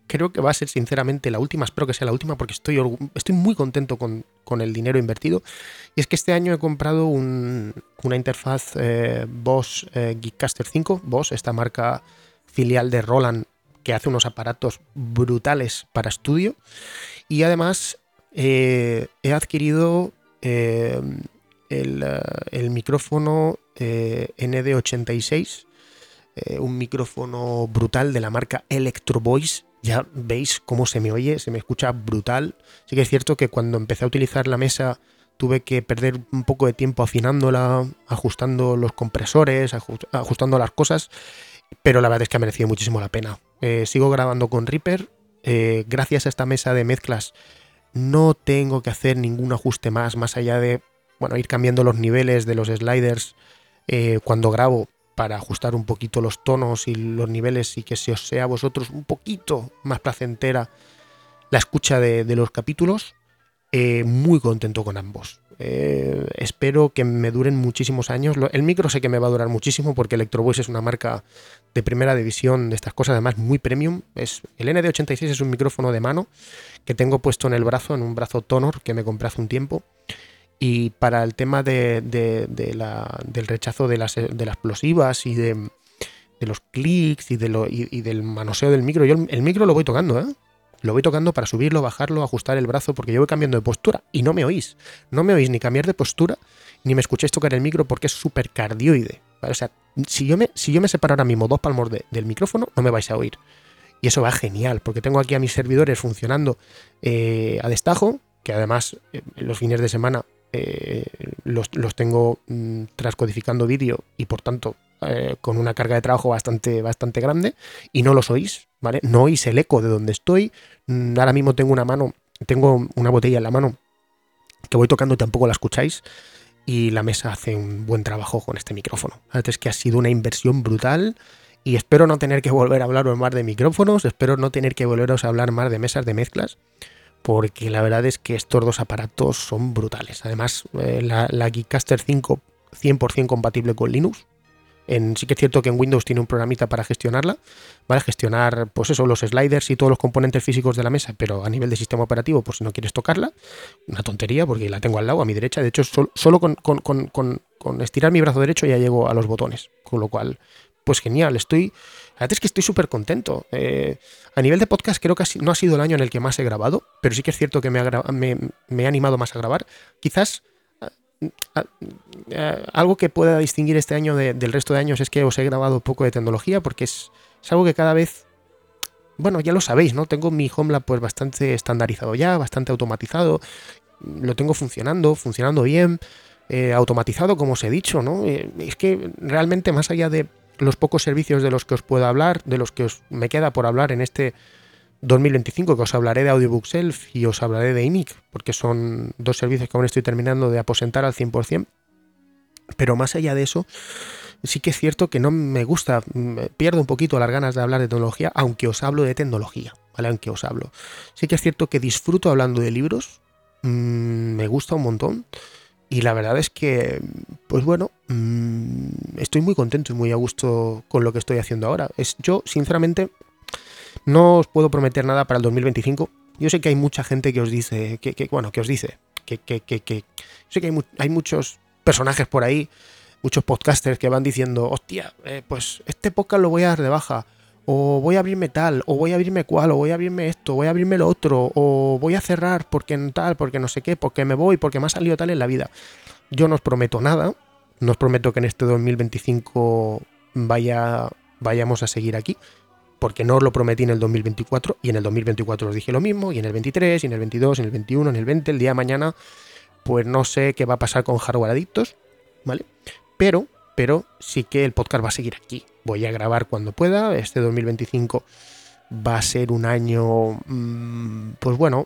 creo que va a ser sinceramente la última, espero que sea la última porque estoy, orgu- estoy muy contento con, con el dinero invertido. Y es que este año he comprado un- una interfaz eh, Boss eh, Geekcaster cinco, Boss, esta marca filial de Roland que hace unos aparatos brutales para estudio. Y además eh, he adquirido eh, el, eh, el micrófono eh, N D ochenta y seis, eh, un micrófono brutal de la marca Electro Voice. Ya veis cómo se me oye, se me escucha brutal. Sí que es cierto que cuando empecé a utilizar la mesa tuve que perder un poco de tiempo afinándola, ajustando los compresores, aju- ajustando las cosas, pero la verdad es que ha merecido muchísimo la pena. Eh, sigo grabando con Reaper. Eh, gracias a esta mesa de mezclas no tengo que hacer ningún ajuste más, más allá de, bueno, ir cambiando los niveles de los sliders eh, cuando grabo para ajustar un poquito los tonos y los niveles y que se os sea a vosotros un poquito más placentera la escucha de, de los capítulos. Eh, muy contento con ambos. Eh, espero que me duren muchísimos años. Lo- El micro sé que me va a durar muchísimo porque Electro Voice es una marca de primera división de estas cosas, además muy premium. Es, el N D ochenta y seis es un micrófono de mano que tengo puesto en el brazo, en un brazo Tonor que me compré hace un tiempo. Y para el tema de, de- de la- del rechazo de las, de las explosivas y de, de los clics y, de lo- y- y del manoseo del micro, yo el, el micro lo voy tocando, ¿eh? Lo voy tocando para subirlo, bajarlo, ajustar el brazo, porque yo voy cambiando de postura y no me oís. No me oís ni cambiar de postura, ni me escucháis tocar el micro porque es súper cardioide, ¿vale? O sea, si yo me, si yo me separo ahora mismo dos palmos de- del micrófono, no me vais a oír. Y eso va genial, porque tengo aquí a mis servidores funcionando eh, a destajo, que además eh, los fines de semana eh, los, los tengo mm, transcodificando vídeo y por tanto eh, con una carga de trabajo bastante, bastante grande, y no los oís, ¿vale? No oís el eco de donde estoy. Mm, Ahora mismo tengo una mano, tengo una botella en la mano que voy tocando y tampoco la escucháis. Y la mesa hace un buen trabajo con este micrófono. La verdad es que ha sido una inversión brutal y espero no tener que volver a hablaros más de micrófonos, espero no tener que volveros a hablar más de mesas de mezclas, porque la verdad es que estos dos aparatos son brutales. Además, eh, la, la Geekcaster cinco cien por ciento compatible con Linux. En, sí que es cierto que en Windows tiene un programita para gestionarla, ¿vale? Gestionar, pues eso, los sliders y todos los componentes físicos de la mesa, pero a nivel de sistema operativo, pues si no quieres tocarla, una tontería, porque la tengo al lado, a mi derecha. De hecho, sol, solo con, con, con, con, con estirar mi brazo derecho ya llego a los botones, con lo cual, pues genial, estoy... La verdad es que estoy súper contento. Eh, a nivel de podcast creo que no ha sido el año en el que más he grabado, pero sí que es cierto que me, ha, me, me he animado más a grabar. Quizás... A, a, algo que pueda distinguir este año de, del resto de años es que os he grabado poco de tecnología, porque es, es algo que cada vez, bueno, ya lo sabéis, ¿no? Tengo mi HomeLab pues bastante estandarizado ya, bastante automatizado, lo tengo funcionando, funcionando bien, eh, automatizado como os he dicho, ¿no? Eh, es que realmente más allá de los pocos servicios de los que os puedo hablar, de los que os me queda por hablar en este dos mil veinticinco, que os hablaré de Audiobook Self y os hablaré de I M I C, porque son dos servicios que aún estoy terminando de aposentar al cien por ciento. Pero más allá de eso, sí que es cierto que no me gusta, me pierdo un poquito las ganas de hablar de tecnología, aunque os hablo de tecnología, ¿vale? Aunque os hablo. Sí que es cierto que disfruto hablando de libros, mmm, me gusta un montón, y la verdad es que, pues bueno, mmm, estoy muy contento y muy a gusto con lo que estoy haciendo ahora. Es, yo, sinceramente... No os puedo prometer nada para el dos mil veinticinco. Yo sé que hay mucha gente que os dice, que, que bueno, que os dice, que, que, que, que sé que hay, mu hay muchos personajes por ahí, muchos podcasters que van diciendo, hostia, eh, pues este podcast lo voy a dar de baja, o voy a abrirme tal, o voy a abrirme cual, o voy a abrirme esto, voy a abrirme lo otro, o voy a cerrar porque tal, porque no sé qué, porque me voy, porque me ha salido tal en la vida. Yo no os prometo nada, no os prometo que en este dos mil veinticinco vaya, vayamos a seguir aquí, porque no os lo prometí en el dos mil veinticuatro, y en el dos mil veinticuatro os dije lo mismo, y en el veintitrés, y en el veintidós, y en el veintiuno, en el veinte, el día de mañana, pues no sé qué va a pasar con Hardware Adictos, ¿vale? Pero, pero sí que el podcast va a seguir aquí. Voy a grabar cuando pueda. Este dos mil veinticinco va a ser un año, mmm, pues bueno,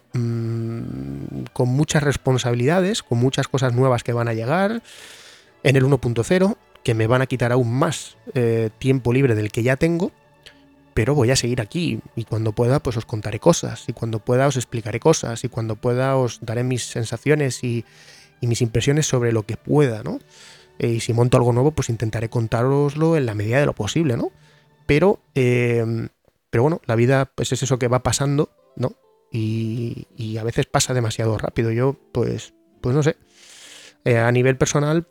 mmm, con muchas responsabilidades, con muchas cosas nuevas que van a llegar en el uno punto cero, que me van a quitar aún más eh, tiempo libre del que ya tengo. Pero voy a seguir aquí, y cuando pueda pues os contaré cosas, y cuando pueda os explicaré cosas, y cuando pueda os daré mis sensaciones y, y mis impresiones sobre lo que pueda, ¿no? Eh, y si monto algo nuevo pues intentaré contároslo en la medida de lo posible, ¿no? Pero eh, Pero bueno, la vida pues es eso que va pasando, ¿no? Y, y a veces pasa demasiado rápido. Yo, pues, pues no sé. Eh, a nivel personal,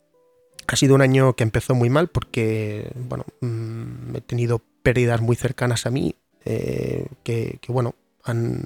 ha sido un año que empezó muy mal porque, bueno, mmm, he tenido pérdidas muy cercanas a mí eh, que, que, bueno, han,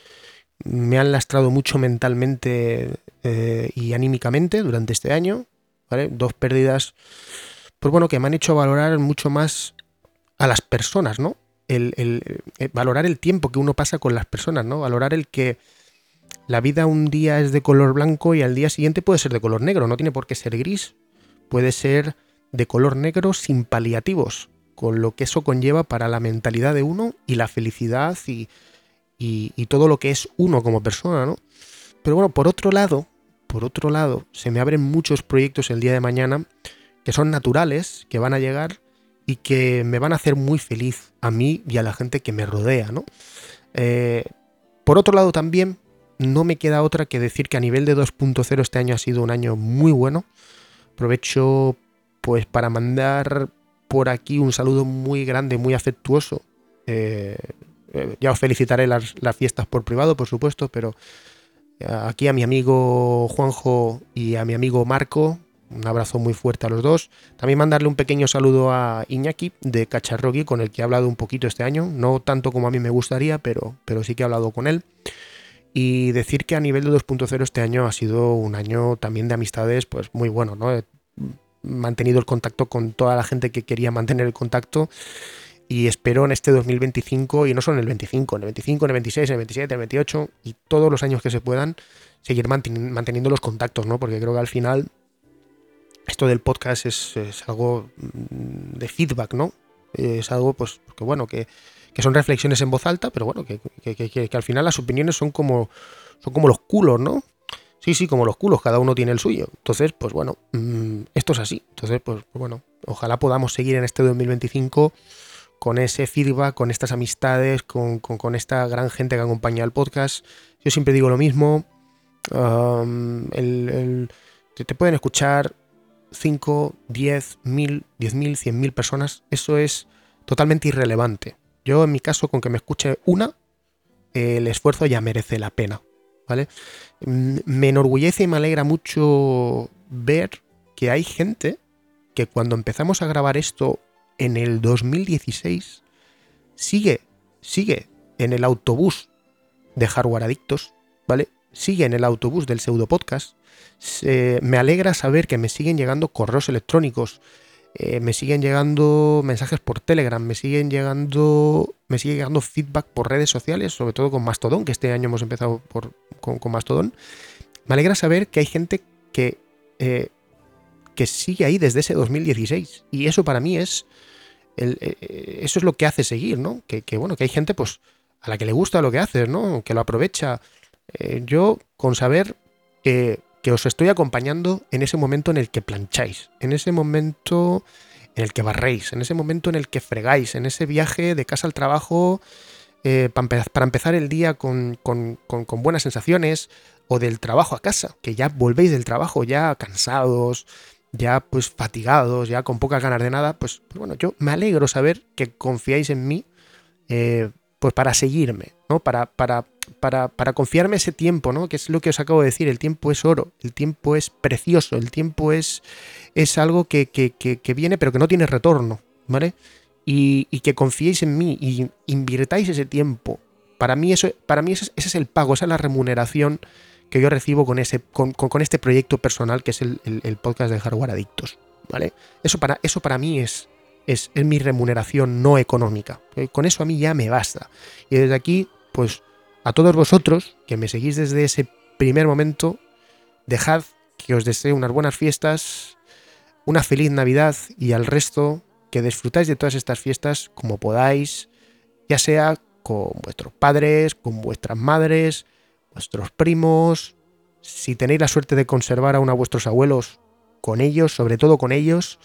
me han lastrado mucho mentalmente eh, y anímicamente durante este año, ¿vale? Dos pérdidas, pues bueno, que me han hecho valorar mucho más a las personas, ¿no? El, el, el valorar el tiempo que uno pasa con las personas, ¿no? Valorar el que la vida un día es de color blanco y al día siguiente puede ser de color negro, no tiene por qué ser gris, puede ser de color negro sin paliativos, con lo que eso conlleva para la mentalidad de uno y la felicidad y, y, y todo lo que es uno como persona, ¿no? Pero bueno, por otro lado, por otro lado, se me abren muchos proyectos el día de mañana que son naturales, que van a llegar y que me van a hacer muy feliz a mí y a la gente que me rodea, ¿no? Eh, por otro lado también, no me queda otra que decir que a nivel de dos punto cero este año ha sido un año muy bueno. Aprovecho pues para mandar por aquí un saludo muy grande, muy afectuoso. Eh, eh, ya os felicitaré las, las fiestas por privado, por supuesto, pero aquí a mi amigo Juanjo y a mi amigo Marco, un abrazo muy fuerte a los dos. También mandarle un pequeño saludo a Iñaki de Cacharroqui, con el que he hablado un poquito este año, no tanto como a mí me gustaría, pero, pero sí que he hablado con él. Y decir que a nivel de dos punto cero este año ha sido un año también de amistades pues muy bueno, ¿no? He mantenido el contacto con toda la gente que quería mantener el contacto y espero en este dos mil veinticinco, y no solo en el veinticinco, en el veinticinco, en el veintiséis, en el veintisiete, en el veintiocho y todos los años que se puedan, seguir manten- manteniendo los contactos, ¿no? Porque creo que al final esto del podcast es, es algo de feedback, ¿no? Es algo, pues, que bueno, que que son reflexiones en voz alta, pero bueno, que, que, que, que al final las opiniones son como, son como los culos, ¿no? Sí, sí, como los culos, cada uno tiene el suyo. Entonces, pues bueno, mmm, esto es así. Entonces, pues, pues bueno, ojalá podamos seguir en este dos mil veinticinco con ese feedback, con estas amistades, con, con, con esta gran gente que acompaña el podcast. Yo siempre digo lo mismo, um, el, el, te, te pueden escuchar cinco, diez, mil, diez mil, cien mil personas, eso es totalmente irrelevante. Yo, en mi caso, con que me escuche una, eh, el esfuerzo ya merece la pena, ¿vale? Me enorgullece y me alegra mucho ver que hay gente que cuando empezamos a grabar esto en el dos mil dieciséis sigue, sigue en el autobús de Hardware Adictos, ¿vale? Sigue en el autobús del pseudo podcast. Se, me alegra saber que me siguen llegando correos electrónicos, Eh, me siguen llegando mensajes por Telegram, me siguen llegando me sigue llegando feedback por redes sociales, sobre todo con Mastodon, que este año hemos empezado por, con, con Mastodon. Me alegra saber que hay gente que, eh, que sigue ahí desde ese dos mil dieciséis, y eso para mí es el, eh, eso es lo que hace seguir, ¿no? Que, que bueno, que hay gente pues a la que le gusta lo que haces, ¿no? Que lo aprovecha. Eh, yo con saber que que os estoy acompañando en ese momento en el que plancháis, en ese momento en el que barréis, en ese momento en el que fregáis, en ese viaje de casa al trabajo, eh, para, para empezar el día con, con, con, con buenas sensaciones, o del trabajo a casa, que ya volvéis del trabajo ya cansados, ya pues fatigados, ya con pocas ganas de nada. Pues, pues bueno, yo me alegro saber que confiáis en mí, eh, pues para seguirme, ¿no? Para, para, para, para confiarme ese tiempo, ¿no? Que es lo que os acabo de decir, el tiempo es oro, el tiempo es precioso, el tiempo es, es algo que, que, que, que viene pero que no tiene retorno, ¿vale? Y, y que confiéis en mí y invirtáis ese tiempo. Para mí, eso, para mí ese, ese es el pago, esa es la remuneración que yo recibo con, ese, con, con, con este proyecto personal que es el, el, el podcast de Hardware Adictos, ¿vale? Eso para, eso para mí es... Es, es mi remuneración no económica. Con eso a mí ya me basta. Y desde aquí, pues, a todos vosotros que me seguís desde ese primer momento, dejad que os desee unas buenas fiestas, una feliz Navidad, y al resto que disfrutáis de todas estas fiestas como podáis, ya sea con vuestros padres, con vuestras madres, vuestros primos. Si tenéis la suerte de conservar aún a vuestros abuelos, con ellos, sobre todo con ellos,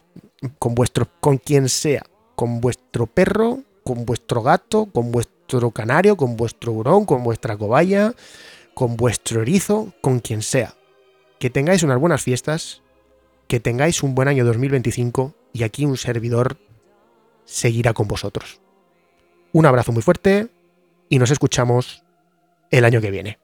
con vuestro, con quien sea, con vuestro perro, con vuestro gato, con vuestro canario, con vuestro hurón, con vuestra cobaya, con vuestro erizo, con quien sea. Que tengáis unas buenas fiestas, que tengáis un buen año dos mil veinticinco, y aquí un servidor seguirá con vosotros. Un abrazo muy fuerte y nos escuchamos el año que viene.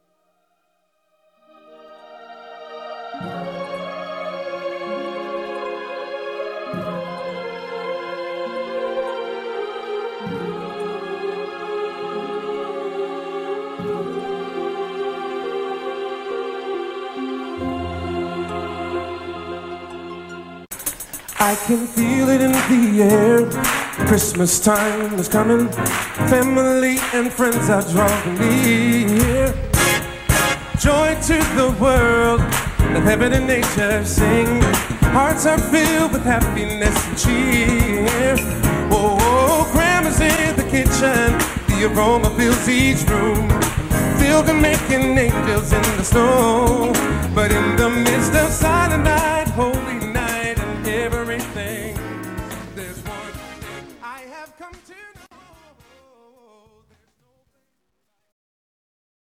I can feel it in the air. Christmas time is coming. Family and friends are drawing near. Joy to the world. Let heaven and nature sing. Hearts are filled with happiness and cheer. Oh, oh, grandma's in the kitchen. The aroma fills each room. Feel the making angels in the snow. But in the midst of silent night, holy